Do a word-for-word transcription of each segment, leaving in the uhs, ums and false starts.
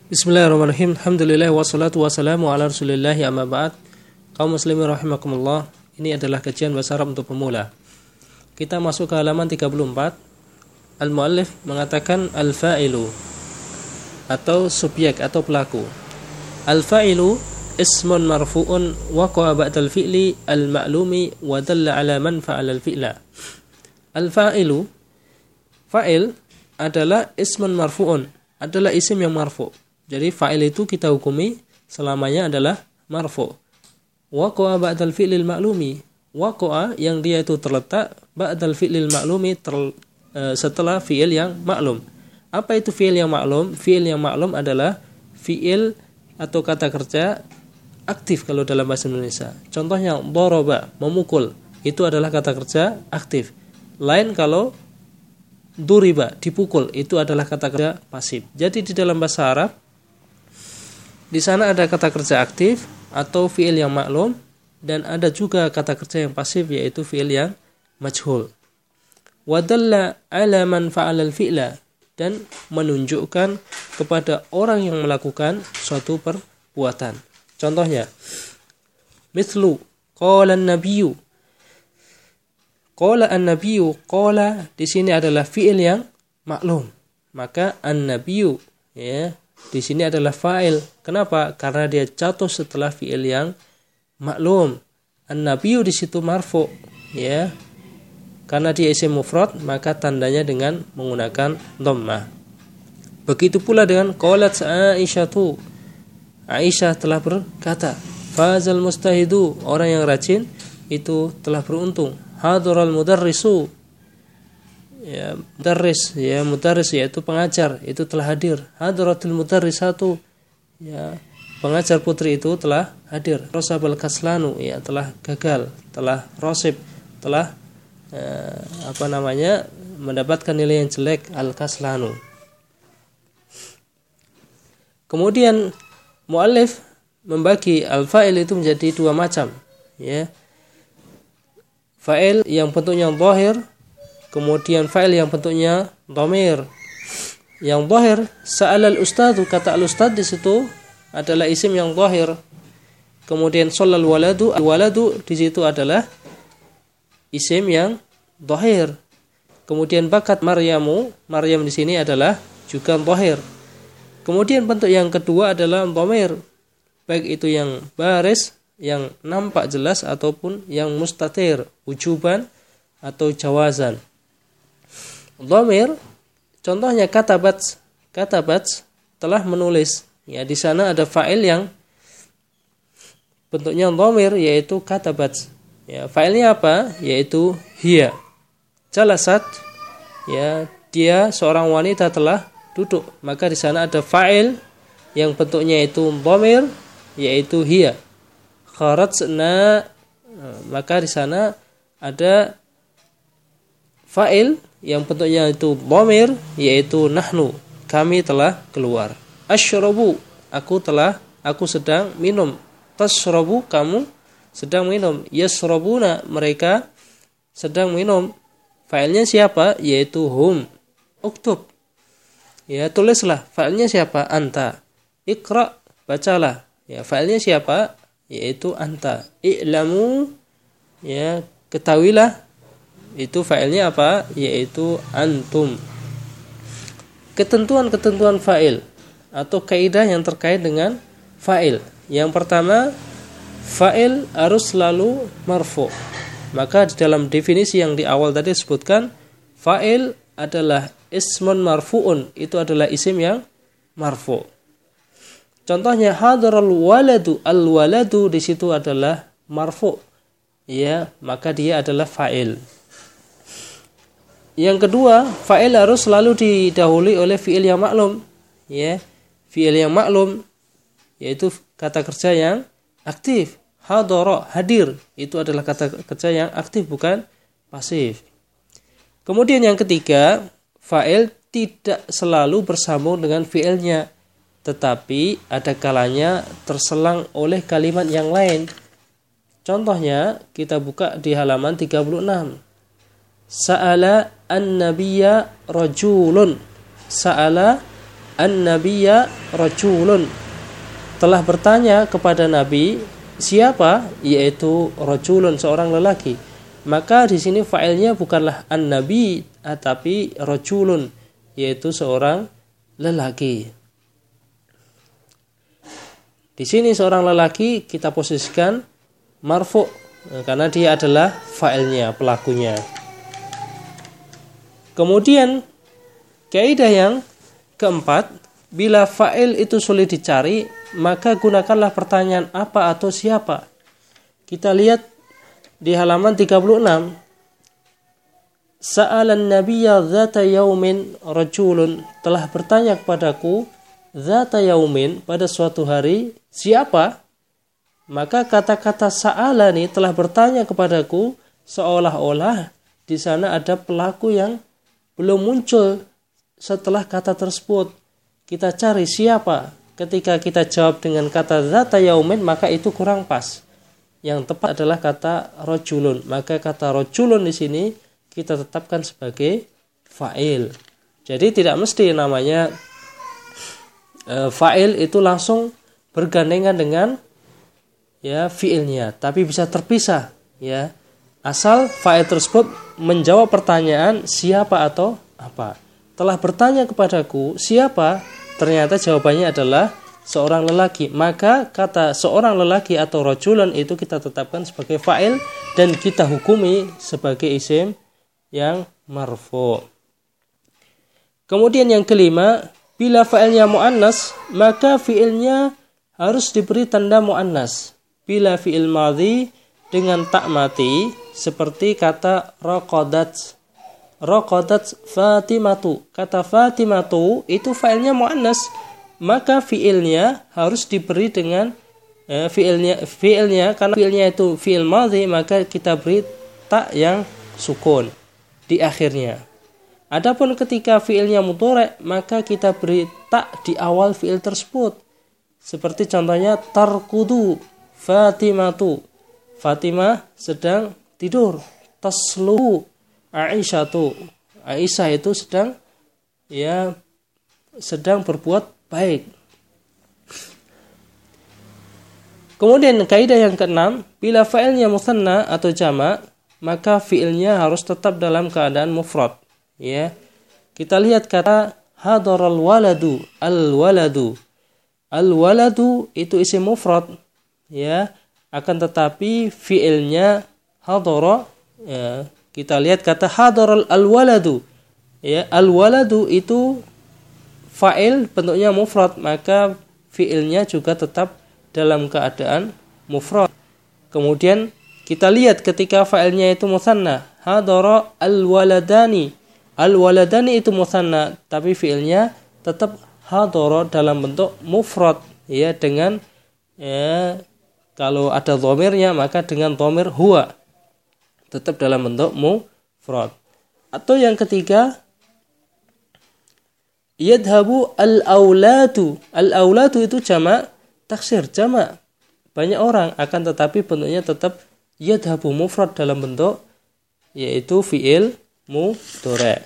Bismillahirrahmanirrahim. Alhamdulillah wassalatu wassalamu ala Rasulillah amma ba'd. Kaum muslimin rahimakumullah. Ini adalah kajian bahasa Arab untuk pemula. Kita masuk ke halaman tiga puluh empat. Al-muallif mengatakan al-fa'ilu atau subjek atau pelaku. Al-fa'ilu ismun marfu'un waqa'a ba'dal fi'li al-ma'lumi wa dalla 'ala man fa'ala al-fi'la. Al-fa'ilu, fa'il adalah ismun marfu'un, adalah isim yang marfu'. Jadi fa'il itu kita hukumi selamanya adalah marfu'. Waqa'a ba'dal fi'lil ma'lumi. Waqa'a yang dia itu terletak ba'dal fi'lil ma'lumi ter, e, setelah fi'il yang maklum. Apa itu fi'il yang maklum? Fi'il yang maklum adalah fi'il atau kata kerja aktif kalau dalam bahasa Indonesia. Contohnya daraba, memukul. Itu adalah kata kerja aktif. Lain kalau duriba, dipukul, itu adalah kata kerja pasif. Jadi di dalam bahasa Arab di sana ada kata kerja aktif atau fi'il yang maklum, dan ada juga kata kerja yang pasif yaitu fi'il yang majhul. Wa dalla 'ala man fa'ala al-fi'la, dan menunjukkan kepada orang yang melakukan suatu perbuatan. Contohnya mithlu qala an-nabiyyu. Qala an-nabiyyu, qala di sini adalah fi'il yang maklum. Maka an-nabiyyu ya di sini adalah fa'il. Kenapa? Karena dia jatuh setelah fi'il yang maklum. An-nabiyyu di situ marfu, ya. Karena dia isim mufrad, maka tandanya dengan menggunakan dhammah. Begitu pula dengan qalat Aisyatu. Aisyah telah berkata, fazal mustahidu, orang yang rajin itu telah beruntung. Hadaral mudarrisu, ya, mudarris, ya, mudarris yaitu pengajar, itu telah hadir. Hadaratul mudarrisatu, ya, pengajar putri itu telah hadir. Rosabal kaslanu, ya, telah gagal, telah rosib, telah eh, apa namanya mendapatkan nilai yang jelek, al kaslanu. Kemudian muallif membagi al-fa'il itu menjadi dua macam, ya. Fa'il yang bentuknya dhahir, kemudian fa'il yang bentuknya dhamir. Yang dhahir, sa'alal ustadzu, kata al-ustadz di situ adalah isim yang dhahir. Kemudian shallal waladu, al-waladu di situ adalah isim yang dhahir. Kemudian bakat Maryamu, Maryam di sini adalah juga dhahir. Kemudian bentuk yang kedua adalah dhamir, baik itu yang baris, yang nampak jelas ataupun yang mustatir, wujuban atau jawazan. Dhamir, contohnya katabat, katabat telah menulis. Ya, di sana ada fa'il yang bentuknya dhamir yaitu katabat. Ya, fa'ilnya apa? Yaitu hiya. Jalasat, ya, dia seorang wanita telah duduk. Maka di sana ada fa'il yang bentuknya itu dhamir yaitu hiya. Kharajna, maka di sana ada fa'il yang bentuknya itu dhamir yaitu nahnu, kami telah keluar. Asyrabu, aku telah aku sedang minum. Tashrabu, kamu sedang minum. Yasrabuna, mereka sedang minum. Fa'ilnya siapa? Yaitu hum. Uktub, ya, tulislah. Fa'ilnya siapa? Anta. Iqra, bacalah. Ya, fa'ilnya siapa? Yaitu anta. I'lamu, ya, ketahuilah. Itu fa'ilnya apa? Yaitu antum. Ketentuan-ketentuan fa'il atau kaidah yang terkait dengan fa'il. Yang pertama, fa'il harus selalu marfu'. Maka di dalam definisi yang di awal tadi disebutkan, fa'il adalah ismun marfu'un, itu adalah isim yang marfu'. Contohnya hadaral waladu, al-waladu di situ adalah marfu'. Ya, maka dia adalah fa'il. Yang kedua, fa'il harus selalu didahului oleh fi'il yang maklum. Ya, fi'il yang maklum yaitu kata kerja yang aktif. Hadara, hadir, itu adalah kata kerja yang aktif, bukan pasif. Kemudian yang ketiga, fa'il tidak selalu bersambung dengan fi'ilnya, tetapi ada kalanya terselang oleh kalimat yang lain. Contohnya kita buka di halaman tiga puluh enam. Sa'ala an-nabiyya rajulun. Sa'ala an-nabiyya rajulun. Telah bertanya kepada Nabi siapa? Yaitu rajulun, seorang lelaki. Maka di sini fa'ilnya bukanlah an-nabi, tapi rajulun, yaitu seorang lelaki. Di sini seorang lelaki kita posisikan marfu karena dia adalah fa'ilnya, pelakunya. Kemudian kaidah yang keempat, bila fa'il itu sulit dicari, maka gunakanlah pertanyaan apa atau siapa. Kita lihat di halaman tiga puluh enam. Sa'alan nabiyya dzata yaumin rajulun, telah bertanya kepadaku dzata yaumin, pada suatu hari, siapa? Maka kata-kata sa'alani, telah bertanya kepadaku, seolah-olah di sana ada pelaku yang belum muncul setelah kata tersebut. Kita cari siapa. Ketika kita jawab dengan kata dzata yaumin, maka itu kurang pas. Yang tepat adalah kata rajulun. Maka kata rajulun di sini kita tetapkan sebagai fa'il. Jadi tidak mesti namanya e, fa'il itu langsung bergandengan dengan ya fi'ilnya, tapi bisa terpisah ya. Asal fa'il tersebut menjawab pertanyaan siapa atau apa. Telah bertanya kepadaku siapa, ternyata jawabannya adalah seorang lelaki. Maka kata seorang lelaki atau rajulan itu kita tetapkan sebagai fa'il dan kita hukumi sebagai isim yang marfu. Kemudian yang kelima, bila fa'ilnya muannas, maka fi'ilnya harus diberi tanda muannas. Bila fi'il madhi dengan tak mati, seperti kata raqadat. Raqadat Fatimatu. Kata Fatimatu itu fa'ilnya muannas, maka fi'ilnya harus diberi dengan eh, fi'ilnya fi'ilnya karena fi'ilnya itu fi'il madhi, maka kita beri tak yang sukun di akhirnya. Adapun ketika fi'ilnya mudhari', maka kita beri tak di awal fi'il tersebut. Seperti contohnya tarkudu Fatimatu. Fatimah sedang tidur. Taslu Aisyatu. Aisyah itu sedang ya sedang berbuat baik. Kemudian kaidah yang keenam, bila fa'ilnya mutsanna atau jamak, maka fi'ilnya harus tetap dalam keadaan mufrad. Ya. Kita lihat kata hadaral waladu, al-waladu. Al-waladu itu isim mufrad. Ya, akan tetapi fiilnya hadara. Ya, kita lihat kata hadaral al-waladu. Ya, al-waladu itu fa'il bentuknya mufrad, maka fiilnya juga tetap dalam keadaan mufrad. Kemudian kita lihat ketika fa'ilnya itu mutsanna, hadara al-waladani. Al-waladani itu mutsanna, tapi fiilnya tetap hadara dalam bentuk mufrad, ya, dengan ya, kalau ada dhamirnya maka dengan dhamir huwa, tetap dalam bentuk mufrad. Atau yang ketiga, yadhabu al-auladu. Al-auladu itu jamak taksir, jamak banyak orang, akan tetapi bentuknya tetap yadhabu mufrad dalam bentuk yaitu fi'il mudhari'.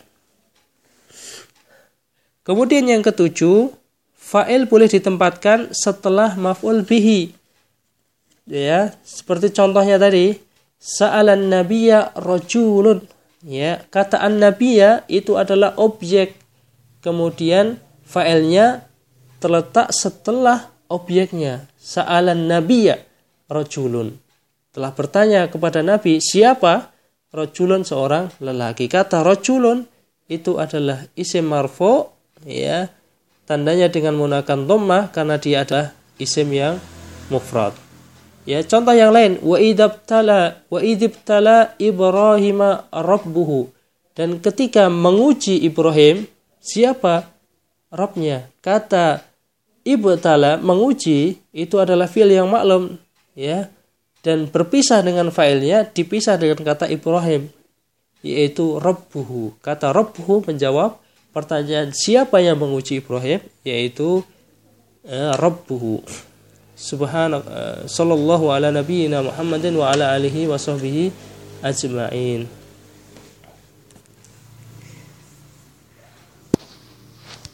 Kemudian yang ketujuh, fa'il boleh ditempatkan setelah maf'ul bihi. Ya, seperti contohnya tadi, sa'alan nabiyya rajulun. Ya, kata an-nabiyya itu adalah objek. Kemudian fa'ilnya terletak setelah objeknya. Sa'alan nabiyya rajulun. Telah bertanya kepada Nabi, siapa? Rajulun, seorang lelaki. Kata rajulun itu adalah isim marfu, ya, tandanya dengan menggunakan dhammah karena dia adalah isim yang mufrad. Ya, contoh yang lain, wa idzabtala wa idzibtala Ibrahima rabbuhu. Dan ketika menguji Ibrahim, siapa Rabbnya? Kata ibtala, menguji, itu adalah fi'il yang maklum, ya. Dan berpisah dengan fa'ilnya, dipisah dengan kata Ibrahim, yaitu rabbuhu. Kata rabbuhu menjawab pertanyaan siapa yang menguji Ibrahim, yaitu eh, rabbuhu. Subhanallah, sallallahu ala nabiyyina Muhammadin wa ala alihi wa sahbihi ajma'in.